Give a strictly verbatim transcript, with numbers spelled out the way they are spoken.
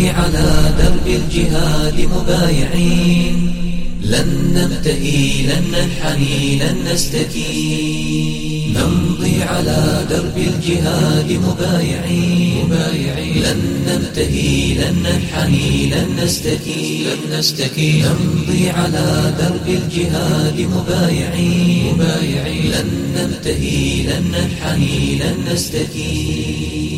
نمضي على درب الجهاد مبايعين، لن نبتهي لن ننحني لن نستكين. نمضي على درب الجهاد مبايعين، لن نبتهي لن ننحني لن نستكين. نمضي على درب الجهاد مبايعين، لن نبتهي لن ننحني لن نستكين.